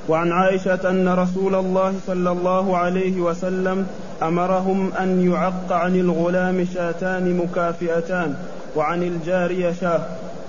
وعن عائشة أن رسول الله صلى الله عليه وسلم أمرهم أن يعق عن الغلام شاتان مكافئتان وعن الجارية شاه.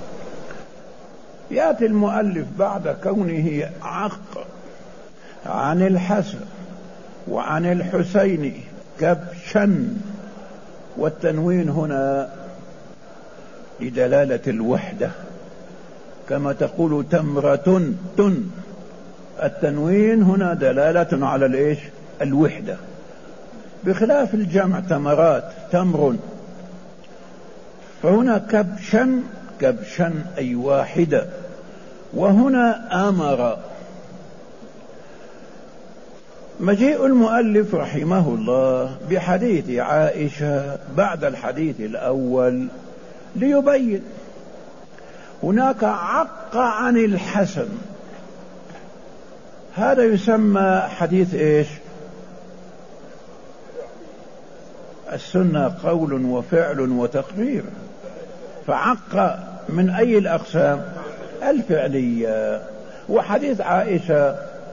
يأتي المؤلف بعد كونه عق عن الحسن وعن الحسين كبشا، والتنوين هنا لدلالة الوحدة، كما تقول تمرة تن، التنوين هنا دلالة على الإيش؟ الوحدة، بخلاف الجمع تمرات تمر. فهنا كبشا، كبشا أي واحدة، وهنا أمر. مجيء المؤلف رحمه الله بحديث عائشة بعد الحديث الأول ليبين هناك عق عن الحسن، هذا يسمى حديث ايش؟ السنة قول وفعل وتقرير، فعق من أي الأقسام؟ الفعلية. وحديث عائشة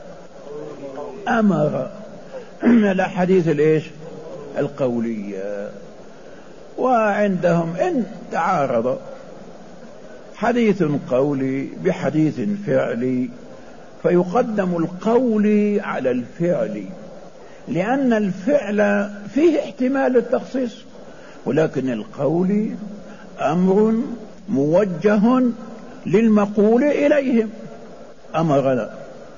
أمر الحديث الايش؟ القولية. وعندهم إن تعارض حديث قولي بحديث فعلي فيقدم القول على الفعل، لأن الفعل فيه احتمال التخصيص، ولكن القول أمر موجه للمقول إليهم، أمرنا.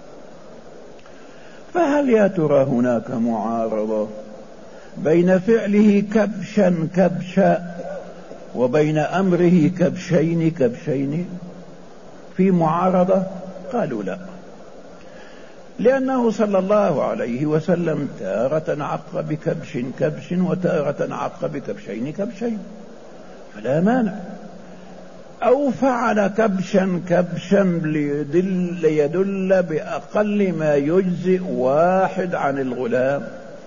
فهل يا ترى هناك معارضة بين فعله كبشا كبشا وبين أمره كبشين كبشين؟ في معارضة؟ قالوا لا، لأنه صلى الله عليه وسلم تارة عق بكبش كبش وتارة عق بكبشين كبشين، فلا مانع. أو فعل كبشا كبشا ليدل بأقل ما يجزئ واحد عن الغلام،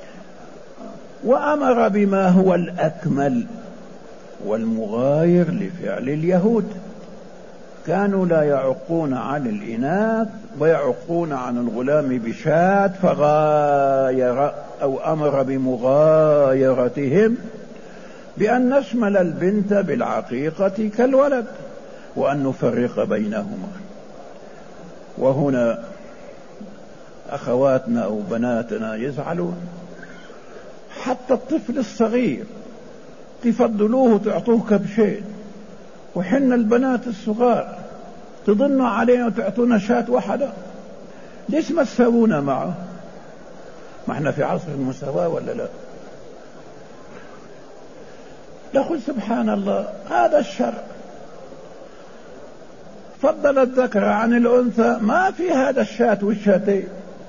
وأمر بما هو الأكمل والمغاير لفعل اليهود، كانوا لا يعقون عن الإناث ويعقون عن الغلام بشاة، فغاير أو أمر بمغايرتهم بأن نشمل البنت بالعقيقة كالولد وأن نفرق بينهما. وهنا أخواتنا أو بناتنا يزعلون، حتى الطفل الصغير تفضلوه تعطوه كبشين، وحنا البنات الصغار تضنوا علينا وتعطونا شاة واحدة، ليش ما تساوونا معه؟ ما احنا في عصر المساواة ولا لا؟ نقول سبحان الله، هذا الشرع فضل الذكر عن الأنثى، ما في هذا الشاة والشاتين.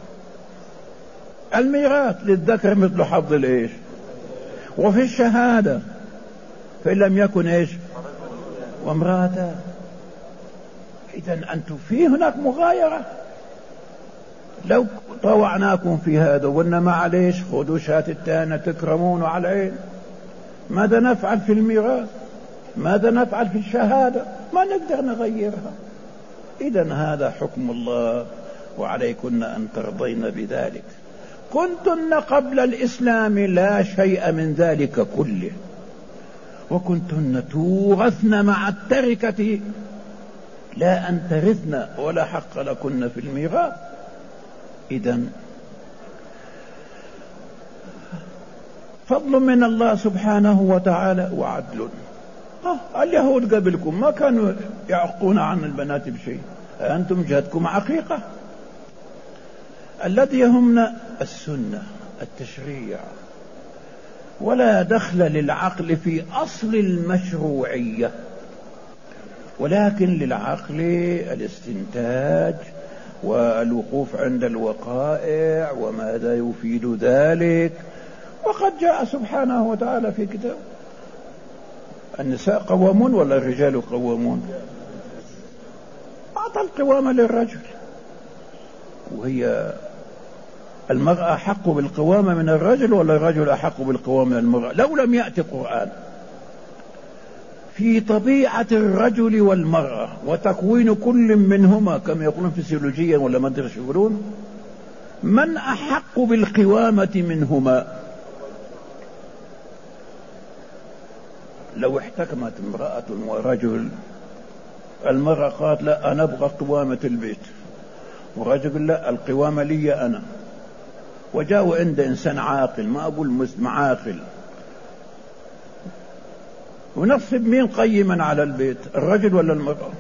الميراث للذكر مثل حظ الإيش، وفي الشهادة فإن لم يكن إيش وامرأة. إذن أنتم في هناك مغايرة، لو طوعناكم في هذا وقلنا معليش خذوا شاة التانة تكرمون على العين، ماذا نفعل في الميراث؟ ماذا نفعل في الشهادة؟ ما نقدر نغيرها. إذن هذا حكم الله، وعليكن أن ترضين بذلك. كنتن قبل الإسلام لا شيء من ذلك كله، وكنتن تورثن مع التركة لا أن ترثن ولا حق لكن في الميراث. إذن فضل من الله سبحانه وتعالى وعدل. اليهود قبلكم ما كانوا يعقون عن البنات بشيء، أنتم جهتكم عقيقة. الذي يهمنا السنة التشريع، ولا دخل للعقل في أصل المشروعية، ولكن للعقل الاستنتاج والوقوف عند الوقائع وماذا يفيد ذلك. وقد جاء سبحانه وتعالى في كتاب النساء قوامون ولا الرجال قوامون؟ أعطى القوامة للرجل، وهي المرأة أحق بالقوامة من الرجل ولا الرجل أحق بالقوامة من المرأة؟ لو لم يأتي قرآن. في طبيعة الرجل والمرأة وتكوين كل منهما كما يقولون فسيولوجيا ولا ما ادري شو يقولون، من أحق بالقوامة منهما؟ لو احتكمت امرأة ورجل، المرأة قالت لا أنا أبغى قوامة البيت، ورجل لا القوامة لي أنا، وجاءوا عند إنسان عاقل، ما أقول مسلم، عاقل، ونصب مين قيما على البيت، الرجل ولا المرأة؟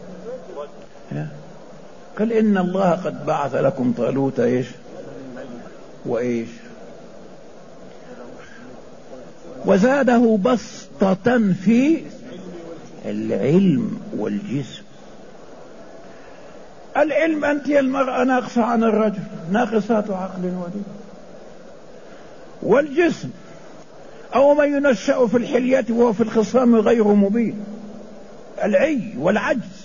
قال إن الله قد بعث لكم طالوت إيش وإيش وزاده بسطة في العلم والجسم. العلم أنت يا المرأة ناقصة عن الرجل، ناقصات عقل ودين. والجسم أو من ينشأ في الحلية وهو في الخصام غير مبين، العي والعجز.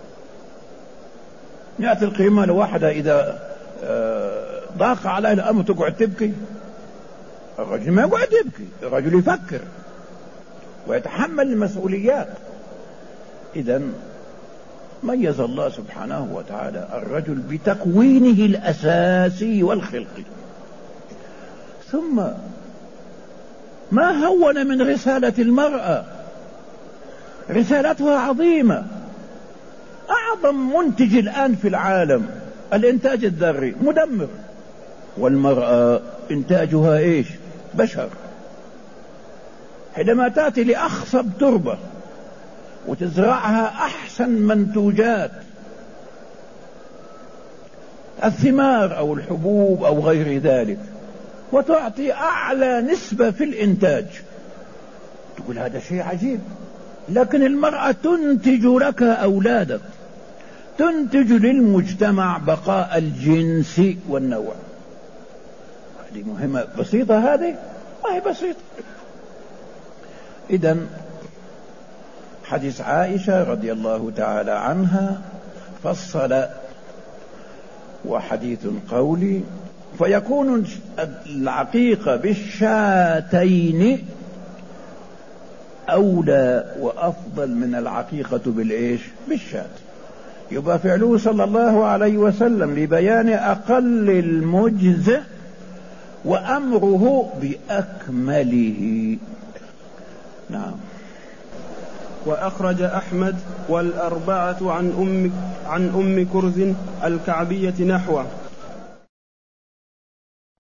يأتي القيمة لواحدة إذا ضاق عليها الأمر تقعد تبكي، الرجل ما يقعد يبكي، الرجل يفكر ويتحمل المسؤوليات. إذن ميز الله سبحانه وتعالى الرجل بتكوينه الأساسي والخلقي. ثم ما هون من رسالة المرأة، رسالتها عظيمة. أعظم منتج الآن في العالم الإنتاج الذري مدمر، والمرأة إنتاجها إيش؟ بشر. حينما تأتي لأخصب تربة وتزرعها أحسن منتوجات الثمار أو الحبوب أو غير ذلك، وتعطي أعلى نسبة في الإنتاج، تقول هذا شيء عجيب. لكن المرأة تنتج لك أولادك، تنتج للمجتمع بقاء الجنس والنوع. هذه مهمة بسيطة، هذه ما هي بسيطة. إذن حديث عائشة رضي الله تعالى عنها فصل، وحديث قولي، فيكون العقيقة بالشاتين أولى وأفضل من العقيقة بالإيش؟ بالشات. يبقى فعله صلى الله عليه وسلم لبيان أقل المجزئ وأمره بأكمله. نعم. وأخرج أحمد والأربعة عن أم كرز الكعبية نحوه.